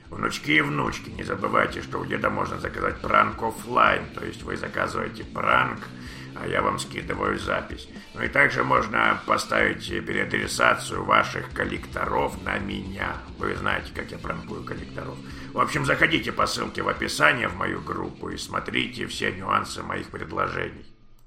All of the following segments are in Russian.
Внучки и внучки, не забывайте, что у деда можно заказать пранк оффлайн, то есть вы заказываете пранк, а я вам скидываю запись. Ну и также можно поставить переадресацию ваших коллекторов на меня. Вы знаете, как я пранкую коллекторов. В общем, заходите по ссылке в описании в мою группу и смотрите все нюансы моих предложений.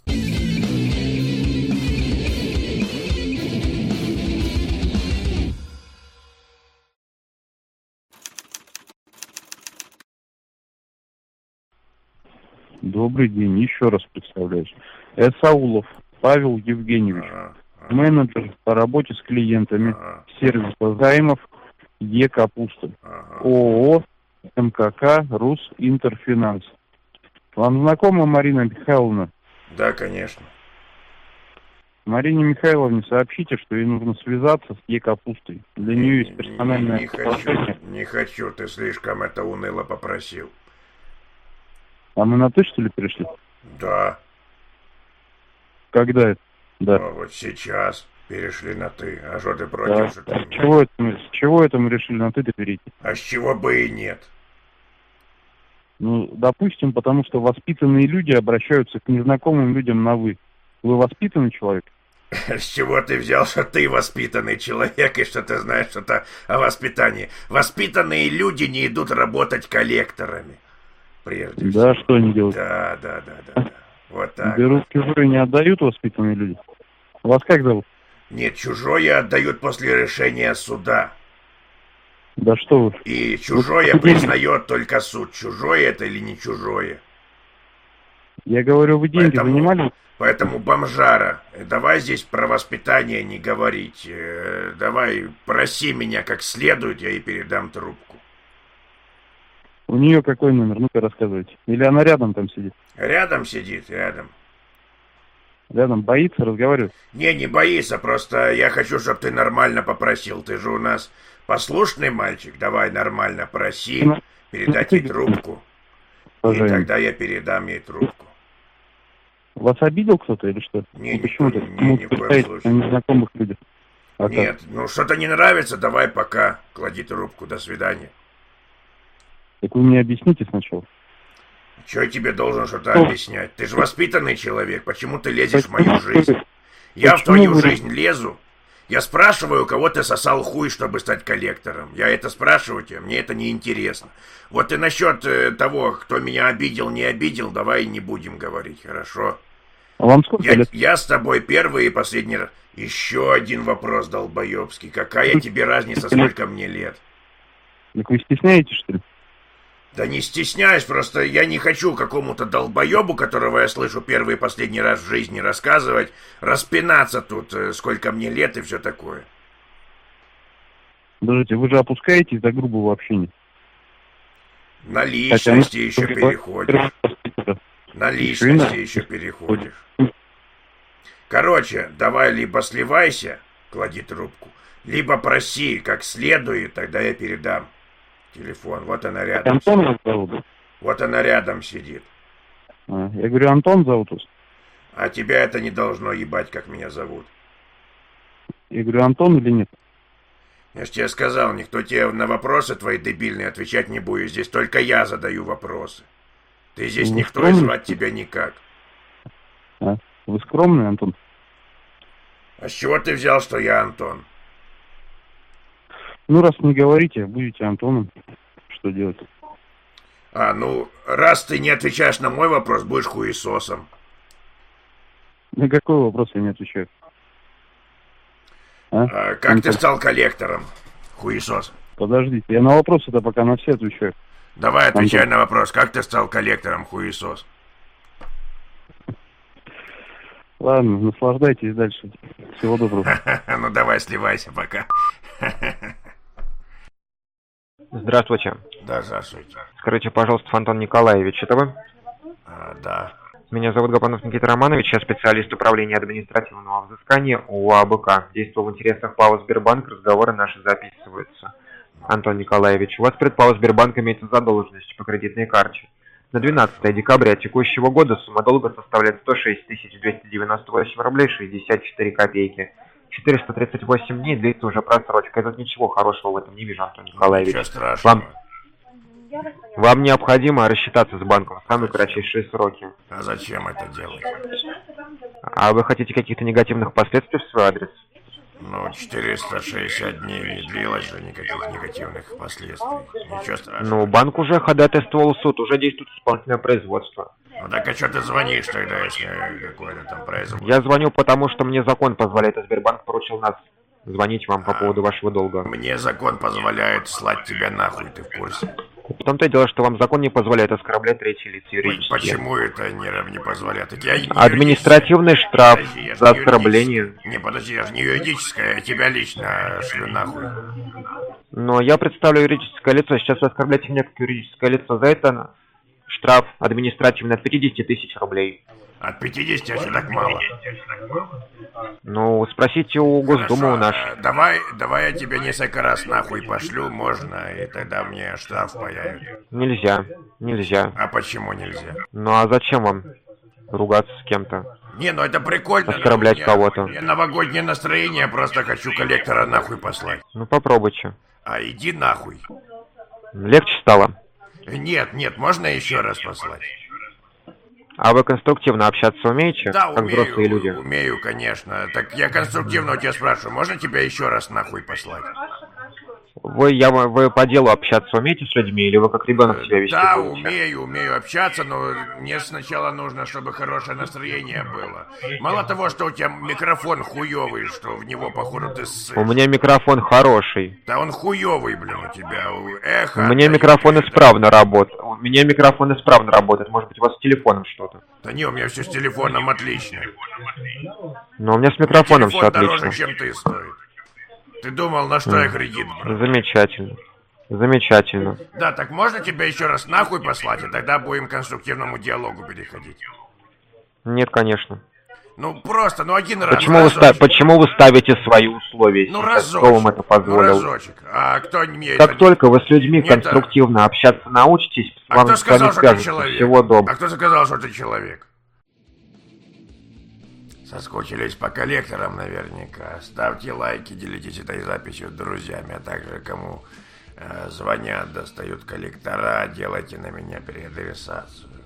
Добрый день, еще раз представляюсь. Саулов Павел Евгеньевич, менеджер по работе с клиентами сервиса займов Е-Капуста, ООО МКК «Рус Интерфинанс». Вам знакома Марина Михайловна? Да, конечно. Марине Михайловне сообщите, что ей нужно связаться с Е-Капустой. Для нее есть персональное приложение. Не хочу, ты слишком это уныло попросил. А мы на «ты», что ли, перешли? Да. Когда это? Да. Ну, вот сейчас перешли на «ты». А что ты против? Да. Что ты... С чего это мы решили на «ты» перейти? А с чего бы и нет? Ну, допустим, потому что воспитанные люди обращаются к незнакомым людям на «вы». Вы воспитанный человек? С чего ты взял, что ты воспитанный человек и что ты знаешь что-то о воспитании? Воспитанные люди не идут работать коллекторами. Прежде всего. Да, что они делают? Да. Вот так. Берут чужое, не отдают воспитанные люди. Вас как зовут? Нет, чужое отдают после решения суда. Да что вы. И чужое признает только суд. Чужое это или не чужое. Я говорю, вы деньги занимали? Поэтому, бомжара, давай здесь про воспитание не говорить. Давай проси меня как следует, я ей передам трубку. У нее какой номер? Ну-ка рассказывайте. Или она рядом там сидит? Рядом сидит, рядом. Рядом боится разговаривать? Не боится, просто я хочу, чтобы ты нормально попросил. Ты же у нас послушный мальчик. Давай нормально проси, передать ей трубку. И тогда я передам ей трубку. Вас обидел кто-то или что? Не, почему-то ни в коем случае. На незнакомых людях. Нет, ну что-то не нравится, давай пока. Клади трубку, до свидания. Так вы мне объясните сначала. Чё я тебе должен что-то объяснять? Ты же воспитанный человек, почему ты лезешь в мою жизнь? Я в твою жизнь лезу? Я спрашиваю, у кого ты сосал хуй, чтобы стать коллектором. Я это спрашиваю тебя, мне это не интересно. Вот и насчет того, кто меня обидел, не обидел, давай не будем говорить, хорошо? А вам сколько лет? Я с тобой первый и последний раз. Еще один вопрос, долбоебский. Какая тебе разница, сколько мне лет? Так вы стесняетесь, что ли? Да не стесняюсь, просто я не хочу какому-то долбоебу, которого я слышу первый и последний раз в жизни, рассказывать, распинаться тут, сколько мне лет и все такое. Подождите, вы же опускаетесь до грубого общения. На личности еще переходишь. На личности еще переходишь. Короче, давай либо сливайся, клади трубку, либо проси как следует, тогда я передам телефон. Вот она рядом. Антон вас зовут? Вот она рядом сидит. Я говорю, Антон зовут вас? А тебя это не должно ебать, как меня зовут. Я говорю, Антон или нет? Я ж тебе сказал, никто тебе на вопросы твои дебильные отвечать не будет. Здесь только я задаю вопросы. Ты здесь вы никто скромный? и звать тебя никак. Вы скромный, Антон? А с чего ты взял, что я Антон? Ну, раз не говорите, будете Антоном. Что делать? Ну, раз ты не отвечаешь на мой вопрос, будешь хуесосом. На какой вопрос я не отвечаю? Как Антон, ты стал коллектором, хуесос? Подождите, я на вопросы-то пока на все отвечаю. Давай отвечай Антон. на вопрос, как ты стал коллектором, хуесос? Ладно, наслаждайтесь дальше. Всего доброго. Ну давай, сливайся пока. Здравствуйте. Да, здравствуйте. Скажите, пожалуйста, Антон Николаевич, это вы? Да. Меня зовут Гапонов Никита Романович, я специалист управления административного взыскания УАБК. Действую в интересах ПАО «Сбербанк», разговоры наши записываются. Антон Николаевич, у вас перед ПАО «Сбербанк» имеется задолженность по кредитной карте. На 12 декабря текущего года сумма долга составляет 106 298 рублей 64 копейки. 438 дней длится уже просрочка. Я тут ничего хорошего в этом не вижу, Антон Николаевич. Ничего страшного. Вам необходимо рассчитаться с банком в самые кратчайшие сроки. А зачем это делать? А вы хотите каких-то негативных последствий в свой адрес? Ну, 460 дней не длилось же никаких негативных последствий. Ничего страшного. Ну, банк уже ходатайствовал в суд, уже действует исполнительное производство. Ну так а что ты звонишь тогда, если какое-то там производство? Я звоню, потому что мне закон позволяет, а Сбербанк поручил нас звонить вам по поводу вашего долга. Мне закон позволяет слать тебя нахуй, ты в курсе? В том-то и дело, что вам закон не позволяет оскорблять третьи лица юридические. Почему это не позволяет? Так я не Административный штраф Подожди, я же за не оскорбление. юридическое. Не, подожди, я же не юридическое, я тебя лично шлю нахуй. Но я представлю юридическое лицо. Сейчас вы оскорбляете меня как юридическое лицо. За это штраф административный от 50 тысяч рублей. От 50 еще так мало. Ну, спросите у Госдумы у нас. Давай я тебя несколько раз нахуй пошлю, можно, и тогда мне штраф появится. Нельзя. А почему нельзя? Ну а зачем вам ругаться с кем-то? Не, ну это прикольно. Оскорблять кого-то. У меня новогоднее настроение, просто хочу коллектора нахуй послать. Ну попробуйте. А иди нахуй. Легче стало? Нет, можно еще раз послать? А вы конструктивно общаться умеете? Да, как взрослые люди? умею, конечно. Так я конструктивно у тебя спрашиваю, можно тебя еще раз нахуй послать? Вы по делу общаться умеете с людьми, или вы как ребенок себя вести Да, будете? умею общаться, но мне сначала нужно, чтобы хорошее настроение было. Мало того, что у тебя микрофон хуёвый, что в него, походу, ты ссышь. У меня микрофон хороший. Да он хуёвый, блин, у тебя. Эхо. У меня микрофон исправно работает. Может быть, у вас с телефоном что-то. Да не, у меня все с телефоном отлично. Но у меня с микрофоном все Телефон отлично. дороже, чем ты стоит. Ты думал, на что я кредит брал? Замечательно. Да, так можно тебя еще раз нахуй послать, и тогда будем к конструктивному диалогу переходить? Нет, конечно. Ну просто, один раз. Почему вы ставите свои условия? Ну сейчас? разочек. Кто вам это позволил? Разочек. А кто мне Как это... только вы с людьми Нет, конструктивно общаться научитесь, А вам кто с вами сказал, что ты скажут человек? всего доброго. А кто сказал, что ты человек? Соскучились по коллекторам наверняка. Ставьте лайки, делитесь этой записью с друзьями, а также кому звонят, достают коллектора, делайте на меня переадресацию.